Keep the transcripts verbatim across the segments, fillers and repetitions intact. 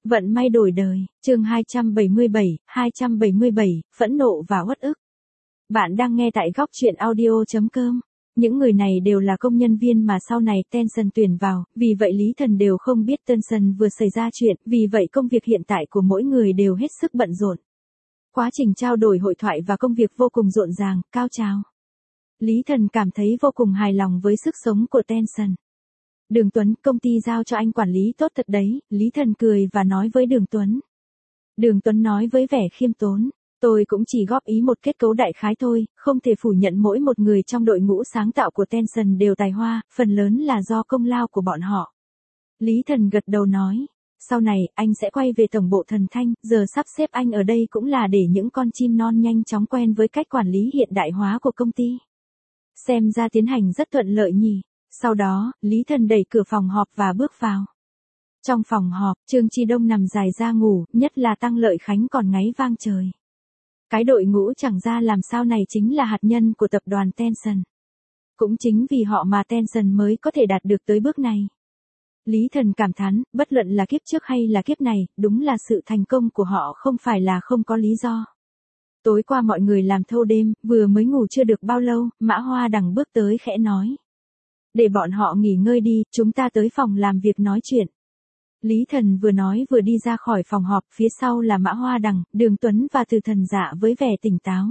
Vận may đổi đời, chương hai trăm bảy mươi bảy, hai trăm bảy mươi bảy, phẫn nộ và uất ức. Bạn đang nghe tại góc truyện audio chấm com. Những người này đều là công nhân viên mà sau này Tension tuyển vào, vì vậy Lý Thần đều không biết Tension vừa xảy ra chuyện, vì vậy công việc hiện tại của mỗi người đều hết sức bận rộn. Quá trình trao đổi hội thoại và công việc vô cùng rộn ràng, cao trào. Lý Thần cảm thấy vô cùng hài lòng với sức sống của Tension. Đường Tuấn, công ty giao cho anh quản lý tốt thật đấy, Lý Thần cười và nói với Đường Tuấn. Đường Tuấn nói với vẻ khiêm tốn, tôi cũng chỉ góp ý một kết cấu đại khái thôi, không thể phủ nhận mỗi một người trong đội ngũ sáng tạo của Tension đều tài hoa, phần lớn là do công lao của bọn họ. Lý Thần gật đầu nói, sau này anh sẽ quay về tổng bộ Thần Thanh, giờ sắp xếp anh ở đây cũng là để những con chim non nhanh chóng quen với cách quản lý hiện đại hóa của công ty. Xem ra tiến hành rất thuận lợi nhỉ. Sau đó, Lý Thần đẩy cửa phòng họp và bước vào. Trong phòng họp, Trương Chi Đông nằm dài ra ngủ, nhất là Tăng Lợi Khánh còn ngáy vang trời. Cái đội ngũ chẳng ra làm sao này chính là hạt nhân của tập đoàn Tension. Cũng chính vì họ mà Tension mới có thể đạt được tới bước này. Lý Thần cảm thán, bất luận là kiếp trước hay là kiếp này, đúng là sự thành công của họ không phải là không có lý do. Tối qua mọi người làm thâu đêm, vừa mới ngủ chưa được bao lâu, Mã Hoa Đằng bước tới khẽ nói. Để bọn họ nghỉ ngơi đi, chúng ta tới phòng làm việc nói chuyện. Lý Thần vừa nói vừa đi ra khỏi phòng họp, phía sau là Mã Hoa Đằng, Đường Tuấn và Từ Thần Dạ với vẻ tỉnh táo.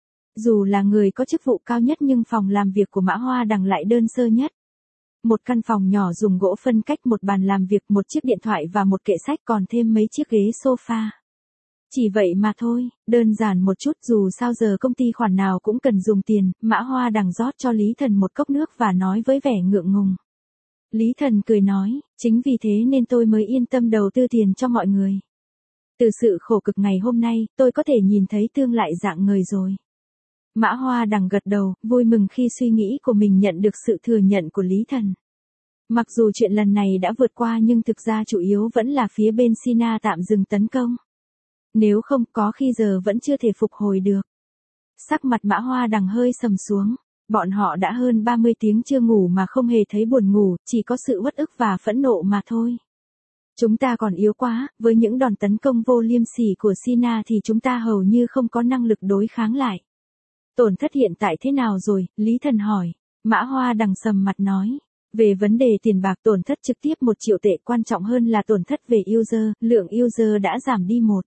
Dù là người có chức vụ cao nhất nhưng phòng làm việc của Mã Hoa Đằng lại đơn sơ nhất. Một căn phòng nhỏ dùng gỗ phân cách, một bàn làm việc, một chiếc điện thoại và một kệ sách, còn thêm mấy chiếc ghế sofa. Chỉ vậy mà thôi, đơn giản một chút, dù sao giờ công ty khoản nào cũng cần dùng tiền. Mã Hoa Đằng rót cho Lý Thần một cốc nước và nói với vẻ ngượng ngùng. Lý Thần cười nói, chính vì thế nên tôi mới yên tâm đầu tư tiền cho mọi người. Từ sự khổ cực ngày hôm nay, tôi có thể nhìn thấy tương lai rạng ngời rồi. Mã Hoa Đằng gật đầu, vui mừng khi suy nghĩ của mình nhận được sự thừa nhận của Lý Thần. Mặc dù chuyện lần này đã vượt qua nhưng thực ra chủ yếu vẫn là phía bên Sina tạm dừng tấn công. Nếu không có khi giờ vẫn chưa thể phục hồi được. Sắc mặt Mã Hoa Đằng hơi sầm xuống. Bọn họ đã hơn ba mươi tiếng chưa ngủ mà không hề thấy buồn ngủ, chỉ có sự uất ức và phẫn nộ mà thôi. Chúng ta còn yếu quá, với những đòn tấn công vô liêm sỉ của Sina thì chúng ta hầu như không có năng lực đối kháng lại. Tổn thất hiện tại thế nào rồi? Lý Thần hỏi. Mã Hoa Đằng sầm mặt nói. Về vấn đề tiền bạc, tổn thất trực tiếp một triệu tệ, quan trọng hơn là tổn thất về user, lượng user đã giảm đi một.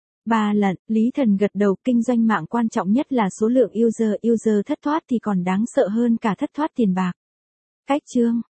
Ba lần, Lý Thần gật đầu, kinh doanh mạng quan trọng nhất là số lượng user, user thất thoát thì còn đáng sợ hơn cả thất thoát tiền bạc. Cách chương,